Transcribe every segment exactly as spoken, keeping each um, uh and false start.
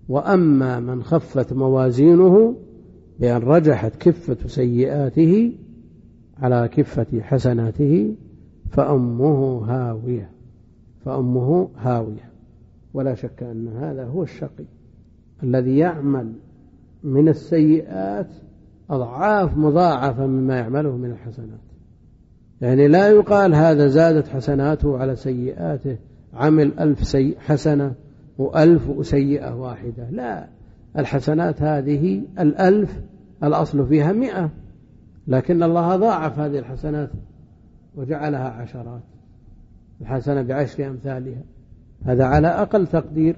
وأما من خفت موازينه بأن رجحت كفة سيئاته على كفة حسناته فأمه هاوية فأمه هاوية. ولا شك أن هذا هو الشقي الذي يعمل من السيئات أضعاف مضاعفة مما يعمله من الحسنات. يعني لا يقال هذا زادت حسناته على سيئاته، عمل ألف سيئة حسنة وألف سيئة واحدة، لا، الحسنات هذه الألف الأصل فيها مئة، لكن الله ضاعف هذه الحسنات وجعلها عشرات، الحسنة بعشر أمثالها، هذا على أقل تقدير.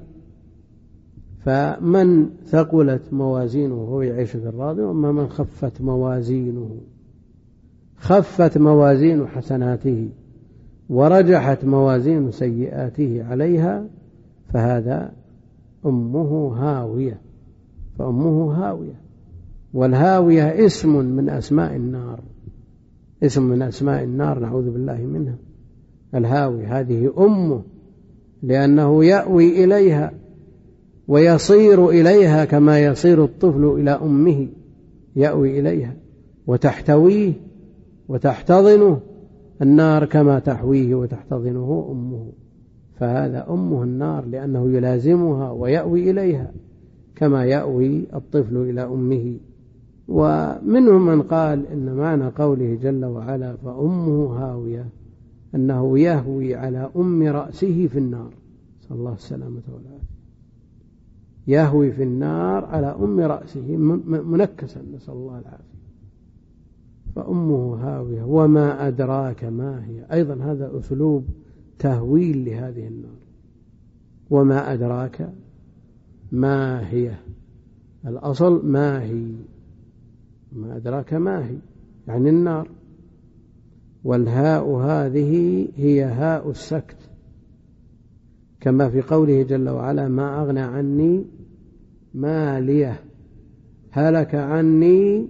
فمن ثقلت موازينه هو يعيش في الراضي، وأما من خفت موازينه خفت موازين حسناته ورجحت موازين سيئاته عليها فهذا أمه هاوية فأمه هاوية. والهاوية اسم من أسماء النار، اسم من أسماء النار نعوذ بالله منها. الهاوية هذه أمه، لأنه يأوي إليها ويصير إليها كما يصير الطفل إلى أمه، يأوي إليها وتحتويه وتحتضنه النار كما تحويه وتحتضنه أمه، فهذا أمه النار لأنه يلازمها ويأوي إليها كما يأوي الطفل إلى أمه. ومنهم من قال إن معنى قوله جل وعلا فأمه هاوية أنه يهوي على أم رأسه في النار، صلى الله السلامة والعافية، يهوي في النار على أم رأسه منكسا، نسأل الله العافية. فأمه هاوية وما أدراك ما هي، أيضا هذا أسلوب تهويل لهذه النار. وما أدراك ما هي، الأصل ما هي، ما أدراك ما هي يعني النار. والهاء هذه هي هاء السكت، كما في قوله جل وعلا ما أغنى عني مالية هلك عني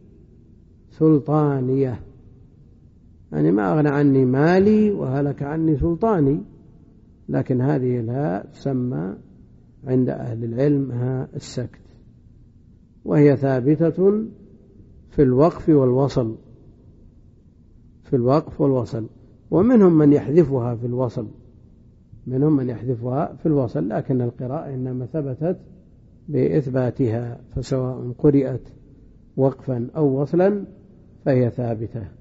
سلطانية، يعني ما أغنى عني مالي وهلك عني سلطاني، لكن هذه الهاء تسمى عند أهل العلم هاء السكت، وهي ثابتة في الوقف والوصل، في الوقف والوصل. ومنهم من يحذفها في الوصل، منهم من يحذفها في الوصل، لكن القراءة إنما ثبتت بإثباتها، فسواء قرئت وقفا أو وصلا فهي ثابتة.